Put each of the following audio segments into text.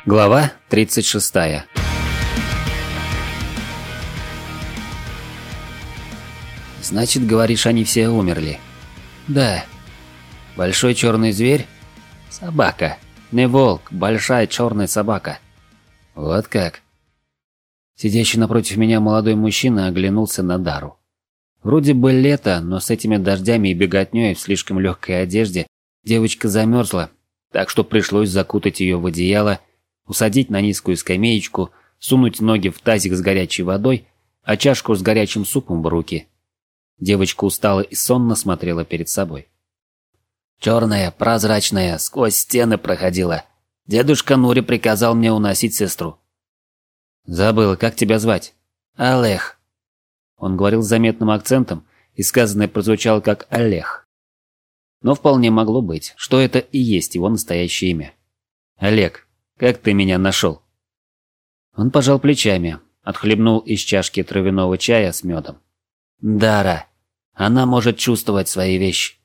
Глава 36. Значит, говоришь, они все умерли? Да. Большой черный зверь? Собака. Не волк, большая черная собака. Вот как. Сидящий напротив меня молодой мужчина оглянулся на Дару. Вроде бы лето, но с этими дождями и беготней в слишком легкой одежде девочка замерзла, так что пришлось закутать ее в одеяло, усадить на низкую скамеечку, сунуть ноги в тазик с горячей водой, а чашку с горячим супом в руки. Девочка устала и сонно смотрела перед собой. Черная, прозрачная, сквозь стены проходила. Дедушка Нури приказал мне уносить сестру. Забыла, как тебя звать? Олег. Он говорил с заметным акцентом, и сказанное прозвучало как Олег. Но вполне могло быть, что это и есть его настоящее имя. Олег, как ты меня нашел? Он пожал плечами, отхлебнул из чашки травяного чая с медом. Дара. Она может чувствовать свои вещи.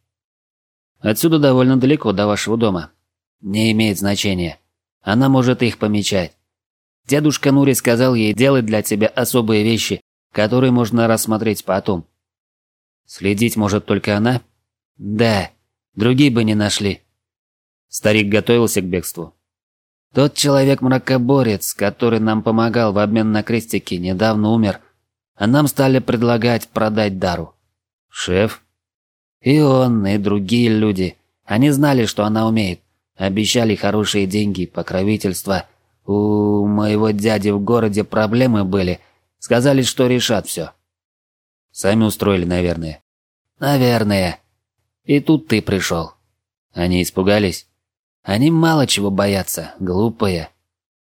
Отсюда довольно далеко до вашего дома. Не имеет значения. Она может их помечать. Дедушка Нури сказал ей делать для тебя особые вещи, которые можно рассмотреть потом. Следить может только она? Да. Другие бы не нашли. Старик готовился к бегству. Тот человек-мракоборец, который нам помогал в обмен на крестики, недавно умер, а нам стали предлагать продать Дару. Шеф? И он, и другие люди. Они знали, что она умеет. Обещали хорошие деньги, покровительство. У моего дяди в городе проблемы были. Сказали, что решат все. Сами устроили, наверное. Наверное. И тут ты пришел. Они испугались? Они мало чего боятся, глупые.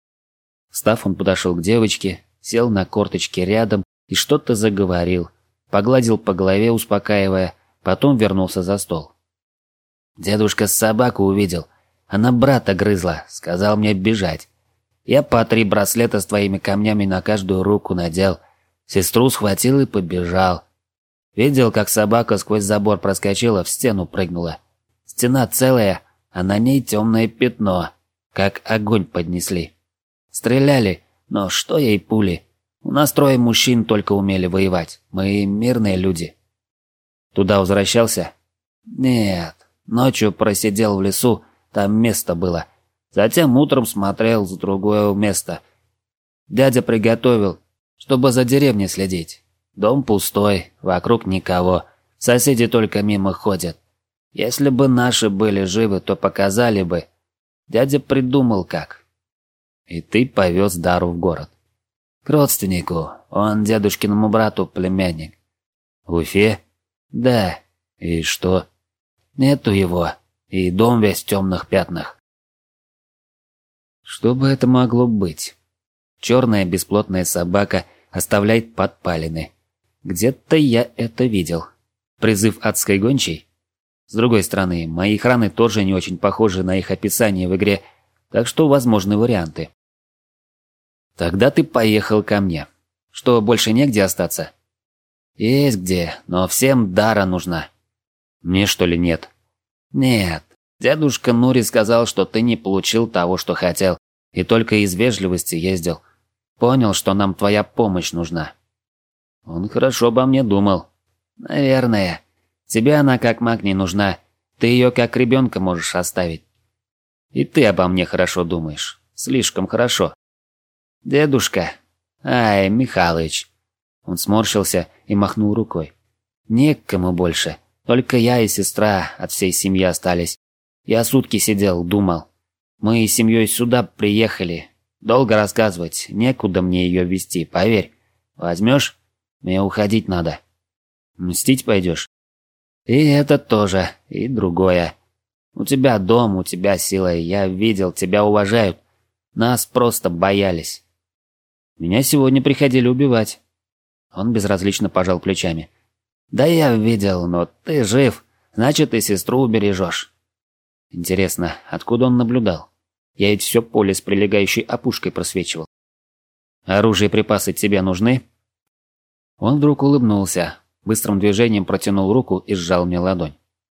Встав, он подошел к девочке, сел на корточки рядом и что-то заговорил. Погладил по голове, успокаивая, потом вернулся за стол. Дедушка собаку увидел. Она брата грызла, сказал мне бежать. Я по 3 браслета с твоими камнями на каждую руку надел. Сестру схватил и побежал. Видел, как собака сквозь забор проскочила, в стену прыгнула. Стена целая, а на ней темное пятно, как огонь поднесли. Стреляли, но что ей пули? У нас 3 мужчин только умели воевать, мы мирные люди. Туда возвращался? Нет, ночью просидел в лесу, там место было. Затем утром смотрел с другое место. Дядя приготовил, чтобы за деревней следить. Дом пустой, вокруг никого, соседи только мимо ходят. Если бы наши были живы, то показали бы. Дядя придумал как. И ты повез Дару в город. К родственнику, он дедушкиному брату племянник. В Уфе? Да. И что? Нету его, и дом весь в темных пятнах. Что бы это могло быть? Черная бесплотная собака оставляет подпалины. Где-то я это видел. Призыв адской гончей? С другой стороны, мои храны тоже не очень похожи на их описание в игре, так что возможны варианты. Тогда ты поехал ко мне. Что, больше негде остаться? Есть где, но всем Дара нужна. Мне что ли нет? Нет. Дедушка Нури сказал, что ты не получил того, что хотел, и только из вежливости ездил. Понял, что нам твоя помощь нужна. Он хорошо обо мне думал. Наверное. Тебе она как маг не нужна. Ты ее как ребенка можешь оставить. И ты обо мне хорошо думаешь. Слишком хорошо. Дедушка. Ай, Михалыч. Он сморщился и махнул рукой. Не к кому больше. Только я и сестра от всей семьи остались. Я сутки сидел, думал. Мы с семьей сюда приехали. Долго рассказывать, некуда мне ее везти, поверь. Возьмешь? Мне уходить надо. Мстить пойдешь? И это тоже, и другое. У тебя дом, у тебя сила, я видел, тебя уважают. Нас просто боялись. Меня сегодня приходили убивать. Он безразлично пожал плечами. Да я видел, но ты жив, значит и сестру убережешь. Интересно, откуда он наблюдал? Я ведь все поле с прилегающей опушкой просвечивал. Оружие и припасы тебе нужны? Он вдруг улыбнулся, быстрым движением протянул руку и сжал мне ладонь.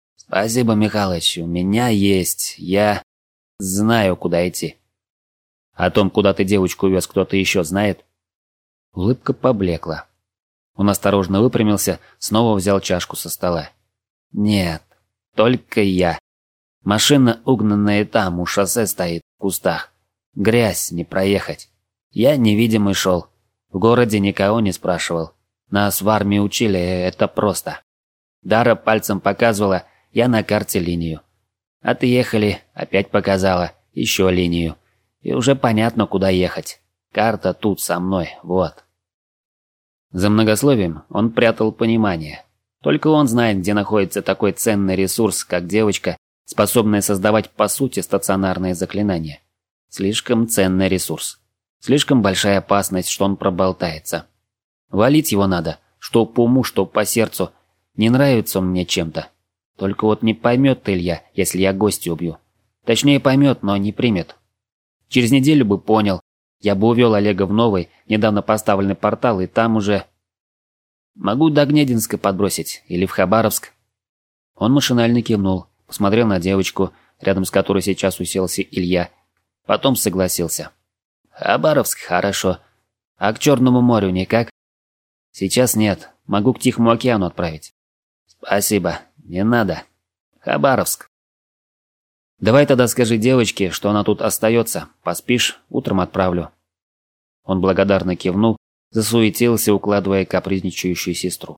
«Спасибо, Михалыч, у меня есть, я знаю, куда идти». О том, куда ты девочку увез, кто-то еще знает?» Улыбка поблекла. Он осторожно выпрямился, снова взял чашку со стола. «Нет, только я. Машина, угнанная там, у шоссе стоит, в кустах. Грязь, не проехать. Я невидимый шел. В городе никого не спрашивал. Нас в армии учили, это просто. Дара пальцем показывала, я на карте линию. Отъехали, опять показала, еще линию. И уже понятно, куда ехать. Карта тут со мной, вот». За многословием он прятал понимание. Только он знает, где находится такой ценный ресурс, как девочка, способная создавать по сути стационарные заклинания. Слишком ценный ресурс. Слишком большая опасность, что он проболтается. Валить его надо, что по уму, что по сердцу. Не нравится он мне чем-то. Только вот не поймет Илья, если я гостя убью. Точнее поймет, но не примет. Через неделю бы понял. Я бы увел Олега в новый, недавно поставленный портал, и там уже... Могу до Гнединска подбросить, или в Хабаровск. Он машинально кивнул, посмотрел на девочку, рядом с которой сейчас уселся Илья. Потом согласился. Хабаровск, хорошо. А к Черному морю никак? Сейчас нет, могу к Тихому океану отправить. Спасибо, не надо. Хабаровск. Давай тогда скажи девочке, что она тут остается. Поспишь, утром отправлю. Он благодарно кивнул, засуетился, укладывая капризничающую сестру.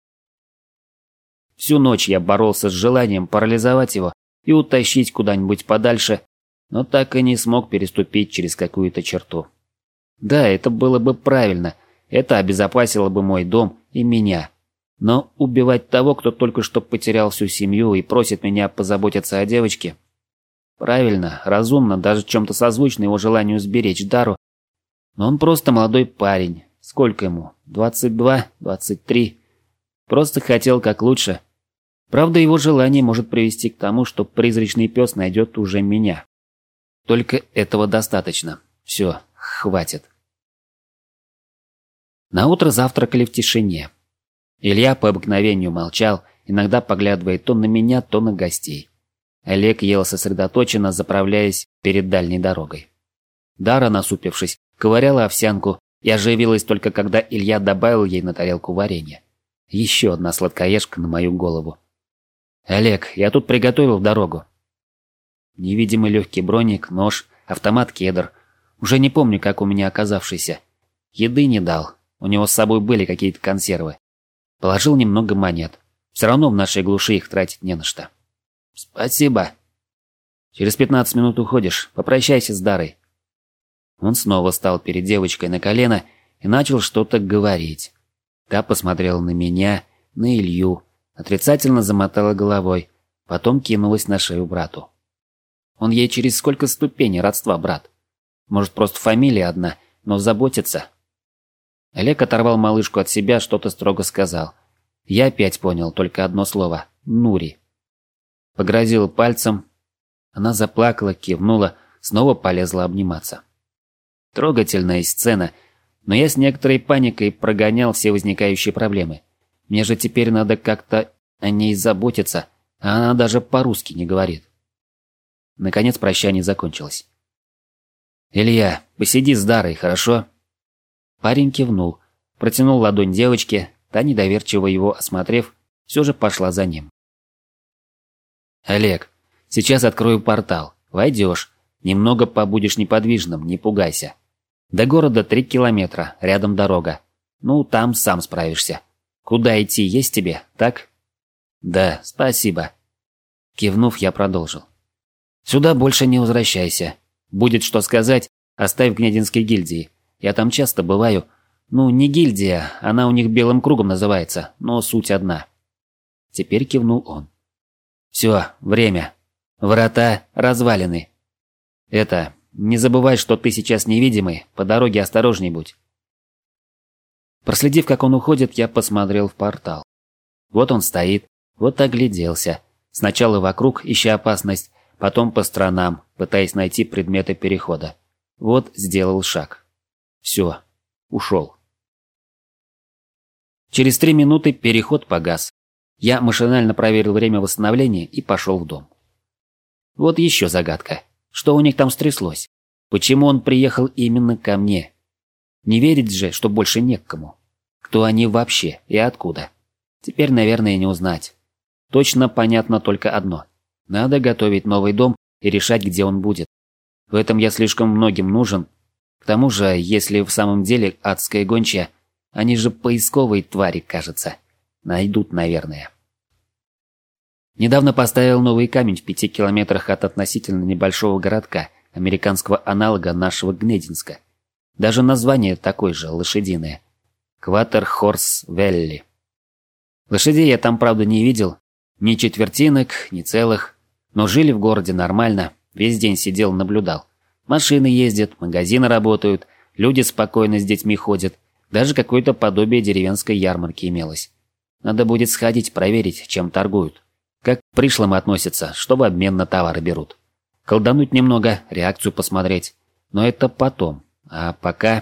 Всю ночь я боролся с желанием парализовать его и утащить куда-нибудь подальше, но так и не смог переступить через какую-то черту. Да, это было бы правильно, это обезопасило бы мой дом и меня. Но убивать того, кто только что потерял всю семью и просит меня позаботиться о девочке... Правильно, разумно, даже в чем-то созвучно его желанию сберечь Дару. Но он просто молодой парень. Сколько ему? 22, 23. Просто хотел как лучше. Правда, его желание может привести к тому, что призрачный пес найдет уже меня. Только этого достаточно. Все, хватит. Наутро завтракали в тишине. Илья по обыкновению молчал, иногда поглядывая то на меня, то на гостей. Олег ел сосредоточенно, заправляясь перед дальней дорогой. Дара, насупившись, ковыряла овсянку и оживилась только когда Илья добавил ей на тарелку варенья. Еще одна сладкоежка на мою голову. «Олег, я тут приготовил в дорогу». Невидимый легкий броник, нож, автомат кедр. Уже не помню, как у меня оказавшийся. Еды не дал, у него с собой были какие-то консервы. Положил немного монет. Все равно в нашей глуши их тратить не на что. «Спасибо. Через 15 минут уходишь. Попрощайся с Дарой». Он снова стал перед девочкой на колено и начал что-то говорить. Та посмотрела на меня, на Илью, отрицательно замотала головой, потом кинулась на шею брату. Он ей через сколько ступеней родства, брат? Может, просто фамилия одна, но заботится? Олег оторвал малышку от себя, что-то строго сказал. Я опять понял только одно слово – Нури. Погрозил пальцем. Она заплакала, кивнула, снова полезла обниматься. Трогательная сцена, но я с некоторой паникой прогонял все возникающие проблемы. Мне же теперь надо как-то о ней заботиться, а она даже по-русски не говорит. Наконец прощание закончилось. «Илья, посиди с Дарой, хорошо?» Парень кивнул, протянул ладонь девочке, та, недоверчиво его осмотрев, все же пошла за ним. «Олег, сейчас открою портал. Войдешь. Немного побудешь неподвижным, не пугайся. До города 3 километра, рядом дорога. Ну, там сам справишься. Куда идти, есть тебе, так?» «Да, спасибо». Кивнув, я продолжил. «Сюда больше не возвращайся. Будет что сказать, оставь в Гнединской гильдии. Я там часто бываю. Ну, не гильдия, она у них белым кругом называется, но суть одна». Теперь кивнул он. «Все, время. Врата развалины. Это, не забывай, что ты сейчас невидимый, по дороге осторожней будь». Проследив, как он уходит, я посмотрел в портал. Вот он стоит, вот огляделся. Сначала вокруг, ища опасность, потом по сторонам, пытаясь найти предметы перехода. Вот сделал шаг. Все, ушел. Через 3 минуты переход погас. Я машинально проверил время восстановления и пошел в дом. Вот еще загадка. Что у них там стряслось? Почему он приехал именно ко мне? Не верить же, что больше не к кому. Кто они вообще и откуда? Теперь, наверное, не узнать. Точно понятно только одно. Надо готовить новый дом и решать, где он будет. В этом я слишком многим нужен. К тому же, если в самом деле адская гончая, они же поисковые твари, кажется. Найдут, наверное. Недавно поставил новый камень в 5 километрах от относительно небольшого городка, американского аналога нашего Гнединска. Даже название такое же, лошадиное. Кватер-Хорс-Велли. Лошадей я там, правда, не видел. Ни четвертинок, ни целых. Но жили в городе нормально. Весь день сидел, наблюдал. Машины ездят, магазины работают, люди спокойно с детьми ходят. Даже какое-то подобие деревенской ярмарки имелось. Надо будет сходить, проверить, чем торгуют. Как к пришлым относятся, чтобы обмен на товары берут. Колдануть немного, реакцию посмотреть. Но это потом. А пока...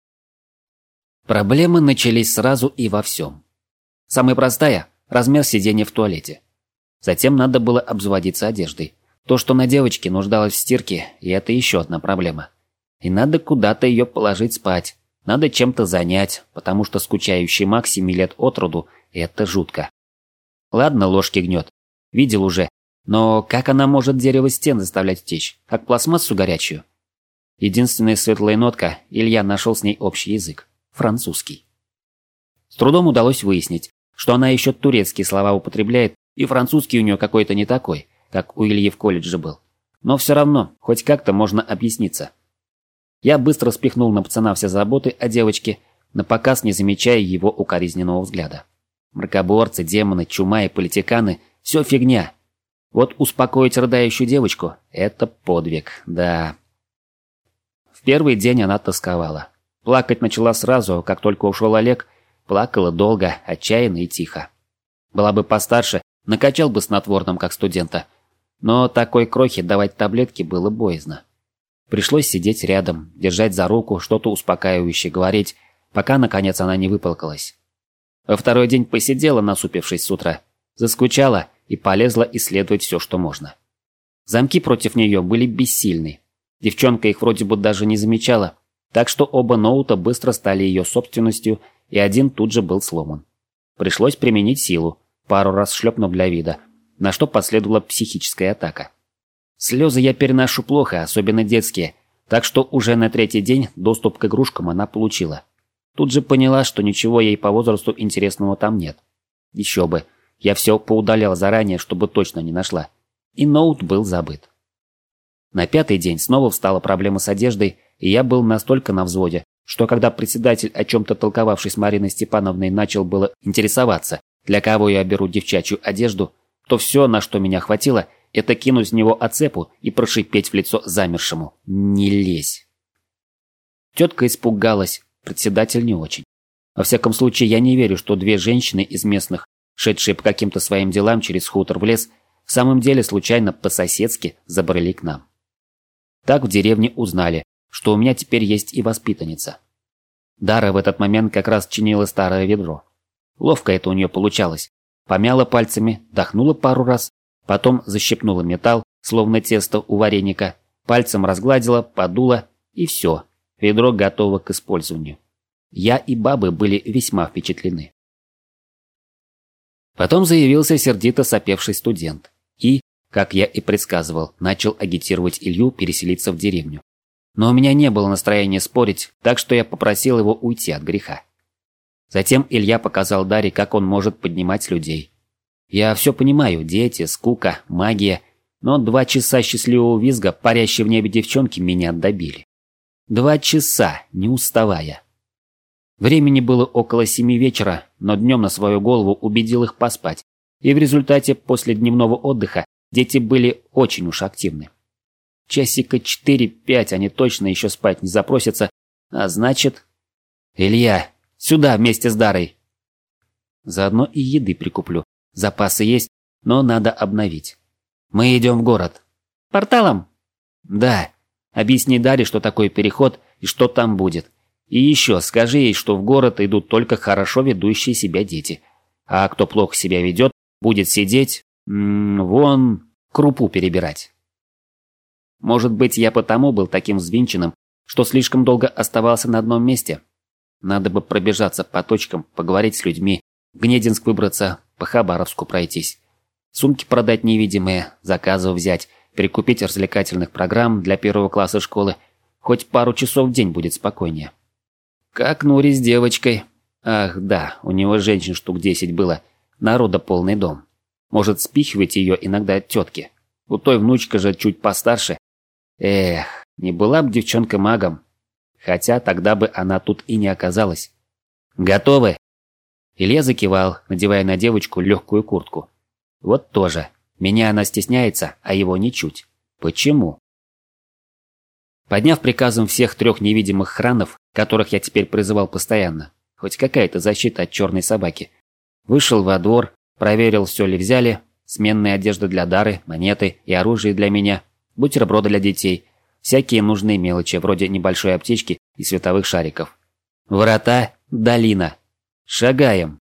Проблемы начались сразу и во всем. Самая простая – размер сиденья в туалете. Затем надо было обзаводиться одеждой. То, что на девочке нуждалось в стирке, и это еще одна проблема. И надо куда-то ее положить спать. Надо чем-то занять, потому что скучающий Мак 7 лет от роду – это жутко. Ладно, ложки гнет. Видел уже. Но как она может дерево стен заставлять течь? Как пластмассу горячую? Единственная светлая нотка – Илья нашел с ней общий язык. Французский. С трудом удалось выяснить, что она еще турецкие слова употребляет, и французский у нее какой-то не такой, как у Ильи в колледже был. Но все равно, хоть как-то можно объясниться. Я быстро спихнул на пацана все заботы о девочке, напоказ не замечая его укоризненного взгляда. Мракоборцы, демоны, чума и политиканы – все фигня. Вот успокоить рыдающую девочку – это подвиг, да. В первый день она тосковала. Плакать начала сразу, как только ушел Олег. Плакала долго, отчаянно и тихо. Была бы постарше, накачал бы снотворным, как студента. Но такой крохе давать таблетки было боязно. Пришлось сидеть рядом, держать за руку, что-то успокаивающее говорить, пока, наконец, она не выплакалась. Во второй день посидела, насупившись с утра. Заскучала и полезла исследовать все, что можно. Замки против нее были бессильны. Девчонка их вроде бы даже не замечала, так что оба ноута быстро стали ее собственностью, и один тут же был сломан. Пришлось применить силу, пару раз шлепнув для вида, на что последовала психическая атака. Слезы я переношу плохо, особенно детские, так что уже на третий день доступ к игрушкам она получила. Тут же поняла, что ничего ей по возрасту интересного там нет. Еще бы, я все поудалял заранее, чтобы точно не нашла. И ноут был забыт. На пятый день снова встала проблема с одеждой, и я был настолько на взводе, что когда председатель, о чем-то толковавший с Мариной Степановной, начал было интересоваться, для кого я беру девчачью одежду, то все, на что меня хватило, это кинуть с него оцепу и прошипеть в лицо замершему: «Не лезь!». Тетка испугалась, председатель не очень. Во всяком случае, я не верю, что две женщины из местных, шедшие по каким-то своим делам через хутор в лес, в самом деле случайно по-соседски забрели к нам. Так в деревне узнали, что у меня теперь есть и воспитанница. Дара в этот момент как раз чинила старое ведро. Ловко это у нее получалось. Помяла пальцами, дохнула пару раз, потом защипнула металл, словно тесто у вареника, пальцем разгладила, подула, и все, ведро готово к использованию. Я и бабы были весьма впечатлены. Потом заявился сердито сопевший студент и, как я и предсказывал, начал агитировать Илью переселиться в деревню. Но у меня не было настроения спорить, так что я попросил его уйти от греха. Затем Илья показал Даре, как он может поднимать людей. Я все понимаю, дети, скука, магия, но 2 часа счастливого визга, парящие в небе девчонки, меня добили. 2 часа, не уставая. Времени было около 7 вечера, но днем на свою голову убедил их поспать, и в результате после дневного отдыха дети были очень уж активны. Часика 4-5 они точно еще спать не запросятся, а значит... «Илья, сюда вместе с Дарой!» Заодно и еды прикуплю. Запасы есть, но надо обновить. Мы идем в город. Порталом? Да. Объясни Даре, что такое переход и что там будет. И еще скажи ей, что в город идут только хорошо ведущие себя дети. А кто плохо себя ведет, будет сидеть, вон, крупу перебирать. Может быть, я потому был таким взвинченным, что слишком долго оставался на одном месте. Надо бы пробежаться по точкам, поговорить с людьми, в Гнединск выбраться, по Хабаровску пройтись. Сумки продать невидимые, заказов взять, перекупить развлекательных программ для 1 класса школы. Хоть пару часов в день будет спокойнее. Как Нури с девочкой. Ах да, у него женщин штук 10 было, народа полный дом. Может, спихивать ее иногда от тетки. У той внучка же чуть постарше. Эх, не была бы девчонка магом. Хотя тогда бы она тут и не оказалась. Готовы? Илья закивал, надевая на девочку легкую куртку. Вот тоже. Меня она стесняется, а его ничуть. Почему? Подняв приказом всех 3 невидимых хранов, которых я теперь призывал постоянно, хоть какая-то защита от черной собаки, вышел во двор, проверил, все ли взяли, сменные одежды для Дары, монеты и оружие для меня, бутерброды для детей, всякие нужные мелочи, вроде небольшой аптечки и световых шариков. Врата, долина. Шагаем.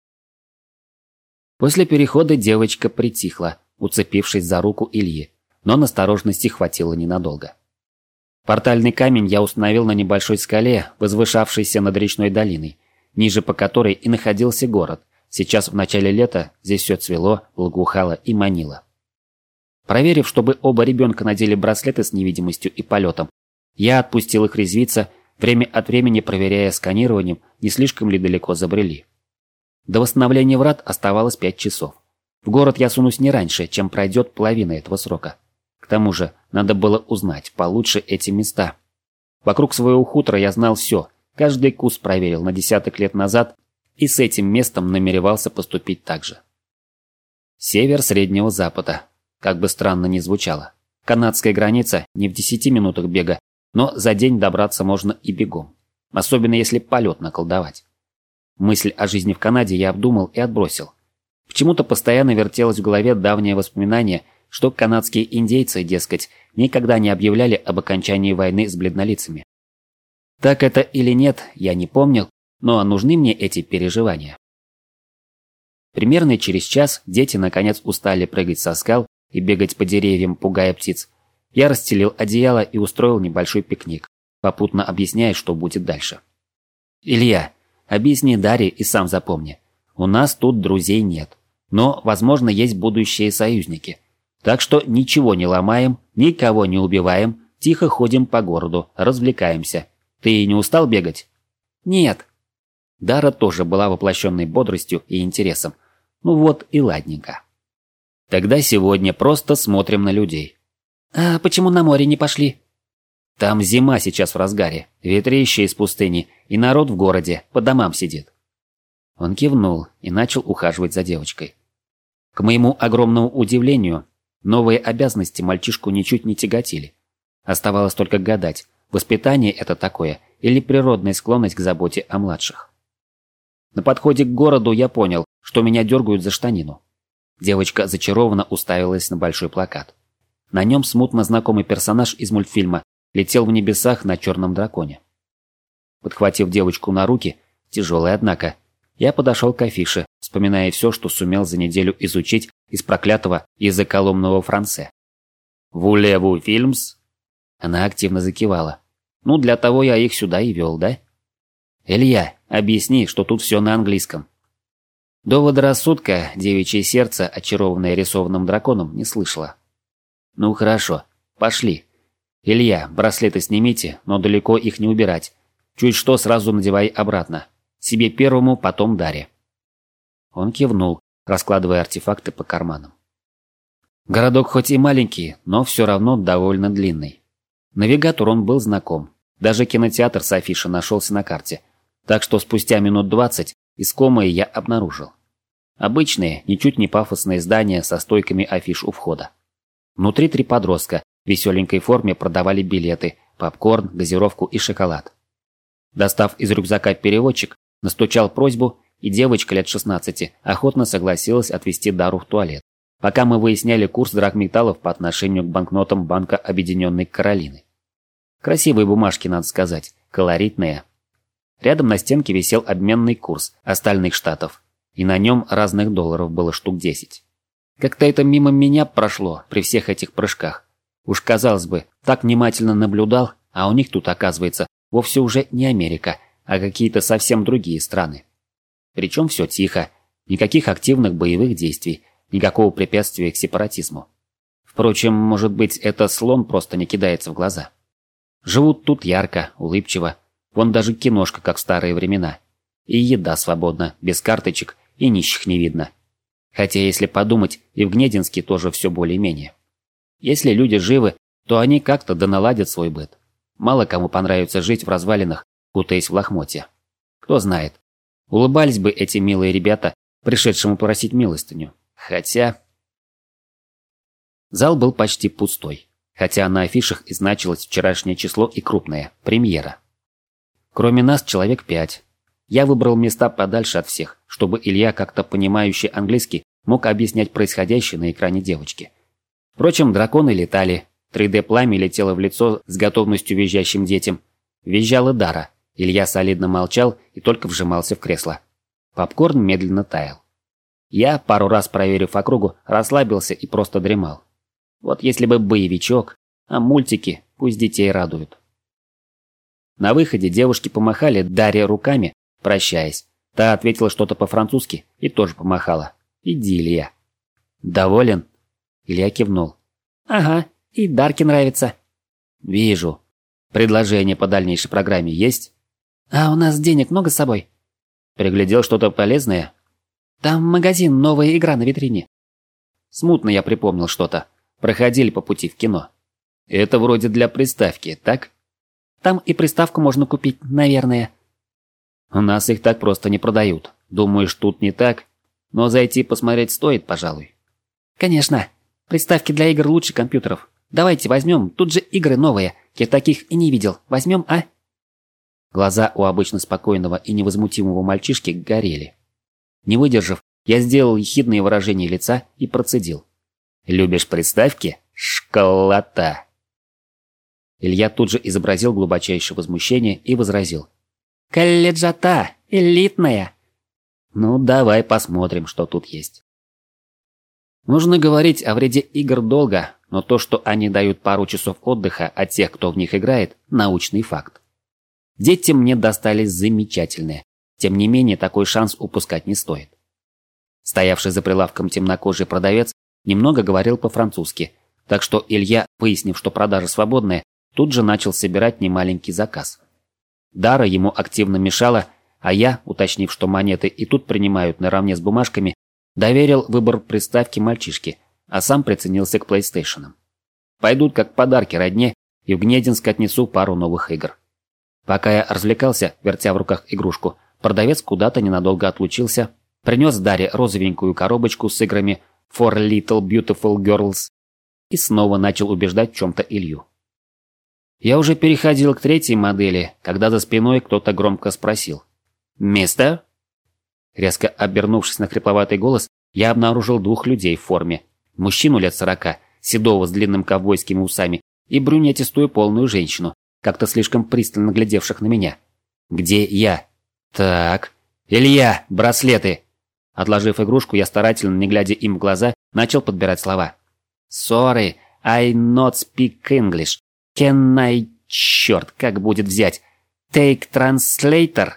После перехода девочка притихла, уцепившись за руку Ильи, но настороженности хватило ненадолго. Портальный камень я установил на небольшой скале, возвышавшейся над речной долиной, ниже по которой и находился город. Сейчас в начале лета здесь все цвело, благоухало и манило. Проверив, чтобы оба ребенка надели браслеты с невидимостью и полетом, я отпустил их резвиться, время от времени проверяя сканированием, не слишком ли далеко забрели. До восстановления врат оставалось 5 часов. В город я сунусь не раньше, чем пройдет половина этого срока. К тому же, надо было узнать получше эти места. Вокруг своего хутора я знал все, каждый куст проверил на десяток лет назад и с этим местом намеревался поступить так же. Север Среднего Запада. Как бы странно ни звучало. Канадская граница не в 10 минутах бега, но за день добраться можно и бегом. Особенно если полет наколдовать. Мысль о жизни в Канаде я обдумал и отбросил. Почему-то постоянно вертелось в голове давнее воспоминание, что канадские индейцы, дескать, никогда не объявляли об окончании войны с бледнолицами. Так это или нет, я не помнил, но нужны мне эти переживания. Примерно через час дети наконец устали прыгать со скал и бегать по деревьям, пугая птиц. Я расстелил одеяло и устроил небольшой пикник, попутно объясняя, что будет дальше. «Илья, объясни Дарье и сам запомни. У нас тут друзей нет, но, возможно, есть будущие союзники. Так что ничего не ломаем, никого не убиваем, тихо ходим по городу, развлекаемся. Ты не устал бегать?» «Нет». Дара тоже была воплощенной бодростью и интересом. Ну вот и ладненько. «Тогда сегодня просто смотрим на людей». «А почему на море не пошли?» «Там зима сейчас в разгаре, ветрище из пустыни, и народ в городе, по домам сидит». Он кивнул и начал ухаживать за девочкой. К моему огромному удивлению, новые обязанности мальчишку ничуть не тяготили. Оставалось только гадать, воспитание это такое или природная склонность к заботе о младших. На подходе к городу я понял, что меня дергают за штанину. Девочка зачарованно уставилась на большой плакат. На нем смутно знакомый персонаж из мультфильма летел в небесах на черном драконе. Подхватив девочку на руки, тяжелой однако, я подошел к афише, вспоминая все, что сумел за неделю изучить из проклятого языколомного франце. «Вулеву фильмс?» Она активно закивала. «Ну, для того я их сюда и вел, да?» «Илья, объясни, что тут все на английском». Довода рассудка, девичье сердце, очарованное рисованным драконом, не слышала. «Ну хорошо, пошли. Илья, браслеты снимите, но далеко их не убирать. Чуть что, сразу надевай обратно. Себе первому, потом Даре». Он кивнул, раскладывая артефакты по карманам. Городок хоть и маленький, но все равно довольно длинный. Навигатору он был знаком. Даже кинотеатр с афиши нашелся на карте. Так что спустя минут 20 искомое я обнаружил. Обычные, ничуть не пафосные здания со стойками афиш у входа. Внутри 3 подростка в веселенькой форме продавали билеты, попкорн, газировку и шоколад. Достав из рюкзака переводчик, настучал просьбу, и девочка лет 16 охотно согласилась отвезти Дару в туалет, пока мы выясняли курс драгметаллов по отношению к банкнотам Банка Объединенной Каролины. Красивые бумажки, надо сказать, колоритные. Рядом на стенке висел обменный курс остальных штатов, и на нем разных долларов было штук 10. Как-то это мимо меня прошло при всех этих прыжках. Уж казалось бы, так внимательно наблюдал, а у них тут, оказывается, вовсе уже не Америка, а какие-то совсем другие страны. Причем все тихо, никаких активных боевых действий, никакого препятствия к сепаратизму. Впрочем, может быть, это слон просто не кидается в глаза. Живут тут ярко, улыбчиво, вон даже киношка, как в старые времена. И еда свободна, без карточек, и нищих не видно. Хотя, если подумать, и в Гнединске тоже все более-менее. Если люди живы, то они как-то наладят свой быт. Мало кому понравится жить в развалинах, кутаясь в лохмотья. Кто знает, улыбались бы эти милые ребята, пришедшему просить милостыню. Хотя... Зал был почти пустой, хотя на афишах и значилось вчерашнее число и крупное – премьера. Кроме нас человек 5. Я выбрал места подальше от всех, чтобы Илья, как-то понимающий английский, мог объяснять происходящее на экране девочки. Впрочем, драконы летали, 3D-пламя летело в лицо с готовностью визжащим детям. Визжала Дара. Илья солидно молчал и только вжимался в кресло. Попкорн медленно таял. Я, пару раз проверив округу, расслабился и просто дремал. Вот если бы боевичок, а мультики пусть детей радуют. На выходе девушки помахали Дарье руками, прощаясь. Та ответила что-то по-французски и тоже помахала. Идиллия. «Доволен?» Илья кивнул. «Ага, и Дарке нравится». «Вижу. Предложение по дальнейшей программе есть?» «А у нас денег много с собой?» «Приглядел что-то полезное?» «Там магазин, новая игра на витрине». Смутно я припомнил что-то. Проходили по пути в кино. Это вроде для приставки, так? Там и приставку можно купить, наверное. У нас их так просто не продают. Думаешь, тут не так? Но зайти посмотреть стоит, пожалуй. Конечно. Приставки для игр лучше компьютеров. Давайте возьмем, тут же игры новые. Я таких и не видел. Возьмем, а? Глаза у обычно спокойного и невозмутимого мальчишки горели. Не выдержав, я сделал ехидное выражение лица и процедил. «Любишь приставки? Школота!» Илья тут же изобразил глубочайшее возмущение и возразил. «Колледжата! Элитная!» «Ну, давай посмотрим, что тут есть». Нужно говорить о вреде игр долго, но то, что они дают пару часов отдыха от тех, кто в них играет, научный факт. Дети мне достались замечательные. Тем не менее, такой шанс упускать не стоит. Стоявший за прилавком темнокожий продавец немного говорил по-французски, так что Илья, пояснив, что продажа свободная, тут же начал собирать немаленький заказ. Дара ему активно мешала, а я, уточнив, что монеты и тут принимают наравне с бумажками, доверил выбор приставки мальчишке, а сам приценился к PlayStation. Пойдут как подарки родне, и в Гнединск отнесу пару новых игр. Пока я развлекался, вертя в руках игрушку, продавец куда-то ненадолго отлучился, принес Даре розовенькую коробочку с играми For Little Beautiful Girls и снова начал убеждать в чем-то Илью. Я уже переходил к третьей модели, когда за спиной кто-то громко спросил. «Мистер?» Резко обернувшись на хрипловатый голос, я обнаружил двух людей в форме. Мужчину лет 40, седого с длинным ковбойскими усами, и брюнетистую полную женщину, как-то слишком пристально глядевших на меня. «Где я?» «Так. Илья, браслеты!» Отложив игрушку, я старательно, не глядя им в глаза, начал подбирать слова. «Sorry, I not speak English. Can I... Черт, как будет взять? Take translator?»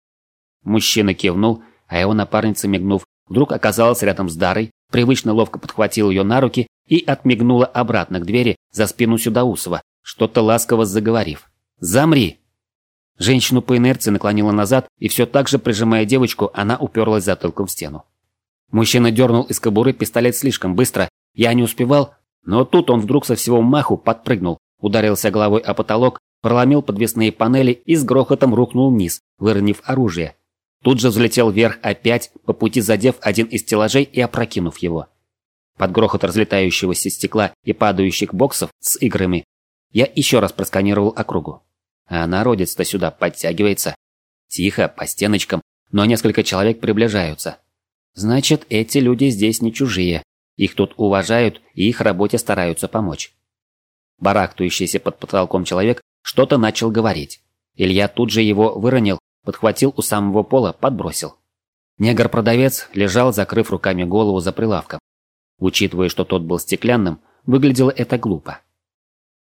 Мужчина кивнул, а его напарница, мигнув, вдруг оказалась рядом с Дарой, привычно ловко подхватила ее на руки и отмигнула обратно к двери за спину Сюдаусова, что-то ласково заговорив. «Замри!» Женщину по инерции наклонила назад, и все так же, прижимая девочку, она уперлась затылком в стену. Мужчина дернул из кобуры пистолет слишком быстро, я не успевал, но тут он вдруг со всего маху подпрыгнул, ударился головой о потолок, проломил подвесные панели и с грохотом рухнул вниз, выронив оружие. Тут же взлетел вверх опять, по пути задев один из стеллажей и опрокинув его. Под грохот разлетающегося стекла и падающих боксов с играми я еще раз просканировал округу. А народец-то сюда подтягивается. Тихо, по стеночкам, но несколько человек приближаются. Значит, эти люди здесь не чужие. Их тут уважают и их работе стараются помочь. Барахтающийся под потолком человек что-то начал говорить. Илья тут же его выронил, подхватил у самого пола, подбросил. Негр-продавец лежал, закрыв руками голову за прилавком. Учитывая, что тот был стеклянным, выглядело это глупо.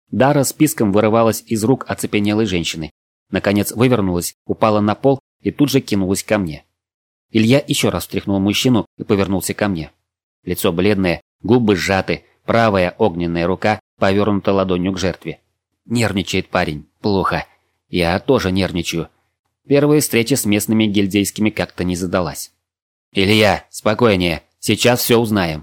Дара с писком вырывалась из рук оцепенелой женщины. Наконец вывернулась, упала на пол и тут же кинулась ко мне. Илья еще раз встряхнул мужчину и повернулся ко мне. Лицо бледное, губы сжаты, правая огненная рука повернута ладонью к жертве. Нервничает парень. Плохо. Я тоже нервничаю. Первая встреча с местными гильдейскими как-то не задалась. «Илья, спокойнее. Сейчас все узнаем».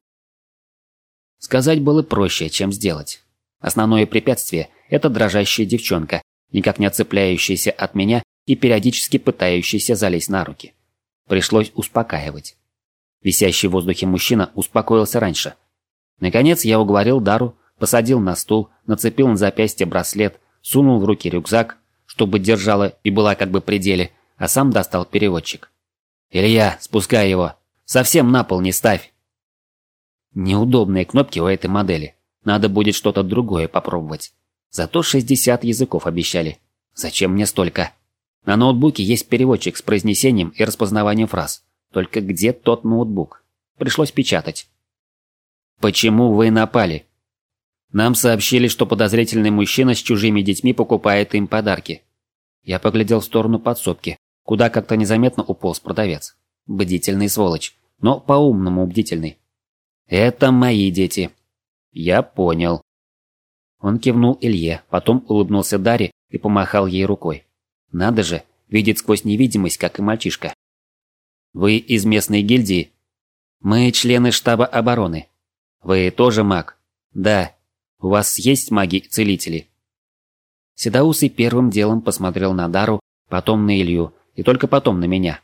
Сказать было проще, чем сделать. Основное препятствие – это дрожащая девчонка, никак не отцепляющаяся от меня и периодически пытающаяся залезть на руки. Пришлось успокаивать. Висящий в воздухе мужчина успокоился раньше. Наконец я уговорил Дару, посадил на стул, нацепил на запястье браслет, сунул в руки рюкзак, чтобы держала и была как бы при деле, а сам достал переводчик. «Илья, спускай его. Совсем на пол не ставь». Неудобные кнопки у этой модели. Надо будет что-то другое попробовать. Зато 60 языков обещали. Зачем мне столько? На ноутбуке есть переводчик с произнесением и распознаванием фраз. Только где тот ноутбук? Пришлось печатать. «Почему вы напали?» «Нам сообщили, что подозрительный мужчина с чужими детьми покупает им подарки». Я поглядел в сторону подсобки, куда как-то незаметно уполз продавец. Бдительный сволочь, но по-умному бдительный. «Это мои дети». «Я понял». Он кивнул Илье, потом улыбнулся Даре и помахал ей рукой. Надо же, видит сквозь невидимость, как и мальчишка. «Вы из местной гильдии?» «Мы члены штаба обороны». «Вы тоже маг?» «Да. У вас есть маги-целители?» Седоусый первым делом посмотрел на Дару, потом на Илью и только потом на меня.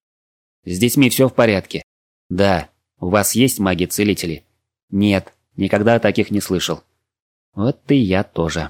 «С детьми все в порядке?» «Да. У вас есть маги-целители?» «Нет, никогда таких не слышал». «Вот и я тоже».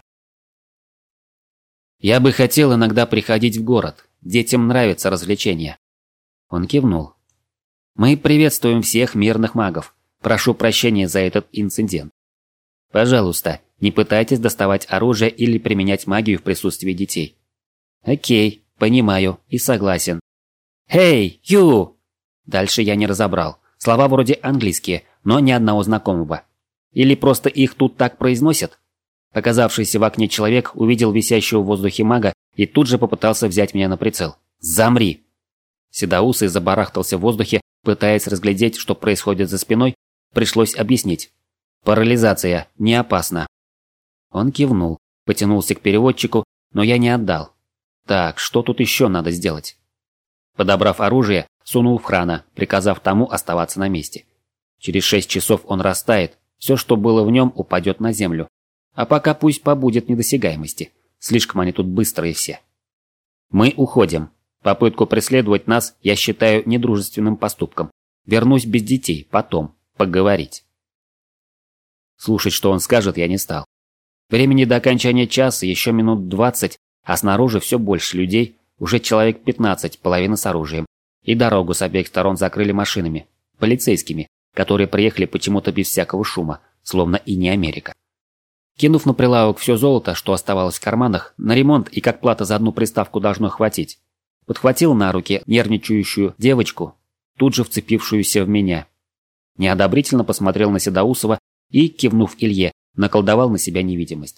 «Я бы хотел иногда приходить в город. Детям нравятся развлечения». Он кивнул. «Мы приветствуем всех мирных магов. Прошу прощения за этот инцидент. Пожалуйста, не пытайтесь доставать оружие или применять магию в присутствии детей». «Окей, понимаю и согласен». «Эй, ю!» Дальше я не разобрал. Слова вроде английские, но ни одного знакомого. Или просто их тут так произносят? Оказавшийся в окне человек увидел висящего в воздухе мага и тут же попытался взять меня на прицел. «Замри!» Седоусый забарахтался в воздухе, пытаясь разглядеть, что происходит за спиной, пришлось объяснить. «Парализация, не опасно». Он кивнул, потянулся к переводчику, но я не отдал. Так, что тут еще надо сделать? Подобрав оружие, сунул в Храна, приказав тому оставаться на месте. Через 6 часов он растает, все, что было в нем, упадет на землю. А пока пусть побудет в недосягаемости. Слишком они тут быстрые все. Мы уходим. Попытку преследовать нас я считаю недружественным поступком. Вернусь без детей, потом. Поговорить. Слушать, что он скажет, я не стал. Времени до окончания часа еще минут 20, а снаружи все больше людей, уже человек 15, половина с оружием. И дорогу с обеих сторон закрыли машинами, полицейскими, которые приехали почему-то без всякого шума, словно и не Америка. Кинув на прилавок все золото, что оставалось в карманах, на ремонт и как плата за одну приставку должно хватить, подхватил на руки нервничающую девочку, тут же вцепившуюся в меня. Неодобрительно посмотрел на Седоусова и, кивнув Илье, наколдовал на себя невидимость.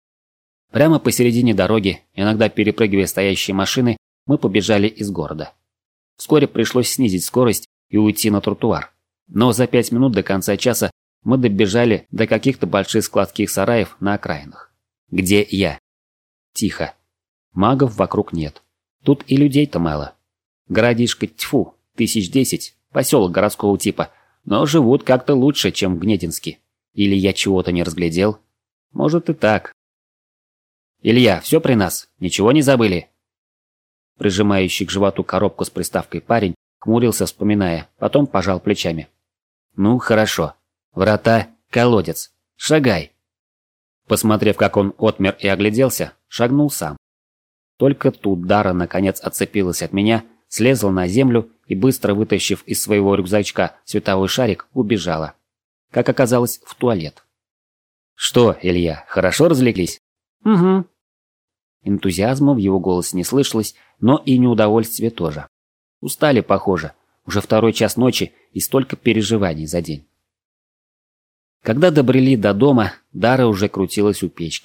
Прямо посередине дороги, иногда перепрыгивая стоящие машины, мы побежали из города. Вскоре пришлось снизить скорость и уйти на тротуар. Но за 5 минут до конца часа мы добежали до каких-то больших складских сараев на окраинах. Где я? Тихо. Магов вокруг нет. Тут и людей-то мало. Городишко тьфу, 1010, поселок городского типа, но живут как-то лучше, чем в Гнединске. Или я чего-то не разглядел? Может и так. «Илья, все при нас? Ничего не забыли?» Прижимающий к животу коробку с приставкой парень хмурился, вспоминая, потом пожал плечами. «Ну, хорошо. Врата, колодец. Шагай». Посмотрев, как он отмер и огляделся, шагнул сам. Только тут Дара наконец отцепилась от меня, слезла на землю и, быстро вытащив из своего рюкзачка световой шарик, убежала. Как оказалось, в туалет. «Что, Илья, хорошо развлеклись?» «Угу». Энтузиазма в его голосе не слышалось, но и неудовольствия тоже. Устали, похоже. Уже 2 час ночи и столько переживаний за день. Когда добрели до дома, Дара уже крутилась у печки.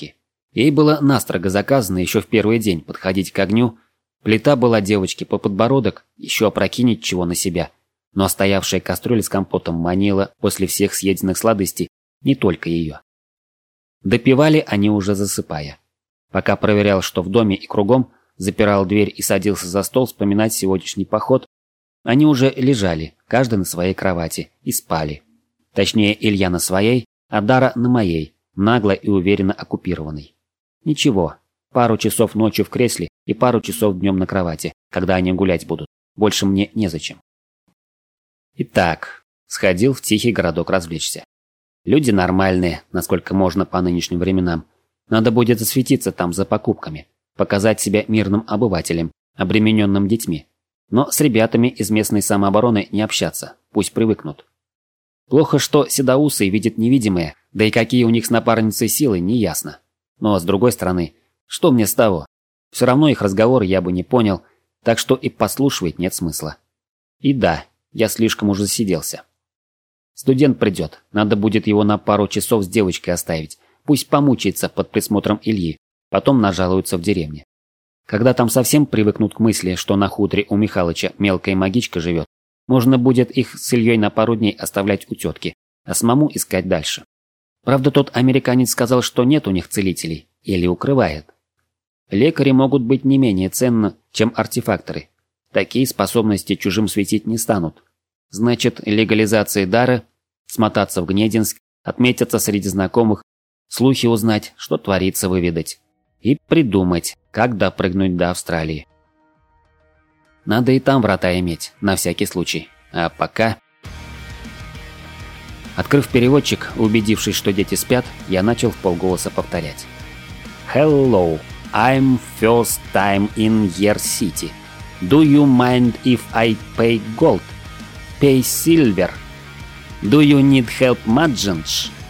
Ей было настрого заказано еще в первый день подходить к огню. Плита была девочке по подбородок, еще опрокинуть чего на себя. Но стоявшая кастрюля с компотом манила после всех съеденных сладостей не только ее. Допивали они уже засыпая. Пока проверял, что в доме и кругом, запирал дверь и садился за стол вспоминать сегодняшний поход, они уже лежали, каждый на своей кровати, и спали. Точнее, Илья на своей, а Дара на моей, нагло и уверенно оккупированной. Ничего, пару часов ночью в кресле и пару часов днем на кровати, когда они гулять будут. Больше мне незачем. Итак, сходил в тихий городок развлечься. Люди нормальные, насколько можно по нынешним временам. Надо будет засветиться там за покупками, показать себя мирным обывателем, обремененным детьми. Но с ребятами из местной самообороны не общаться, пусть привыкнут. Плохо, что седоусый видит невидимое, да и какие у них с напарницей силы, не ясно. Но с другой стороны, что мне с того? Все равно их разговор я бы не понял, так что и послушивать нет смысла. И да, я слишком уже засиделся. Студент придет, надо будет его на пару часов с девочкой оставить, пусть помучается под присмотром Ильи, потом нажалуются в деревне. Когда там совсем привыкнут к мысли, что на хуторе у Михалыча мелкая магичка живет, можно будет их с Ильей на пару дней оставлять у тетки, а самому искать дальше. Правда, тот американец сказал, что нет у них целителей, или укрывает. Лекари могут быть не менее ценны, чем артефакторы. Такие способности чужим светить не станут. Значит, легализация дара, смотаться в Гнединск, отметиться среди знакомых, слухи узнать, что творится, выведать. И придумать, как допрыгнуть до Австралии. Надо и там врата иметь, на всякий случай. А пока... Открыв переводчик, убедившись, что дети спят, я начал вполголоса повторять. Hello, I'm first time in your city. Do you mind if I pay gold? Pay silver? Do you need help, Madgens?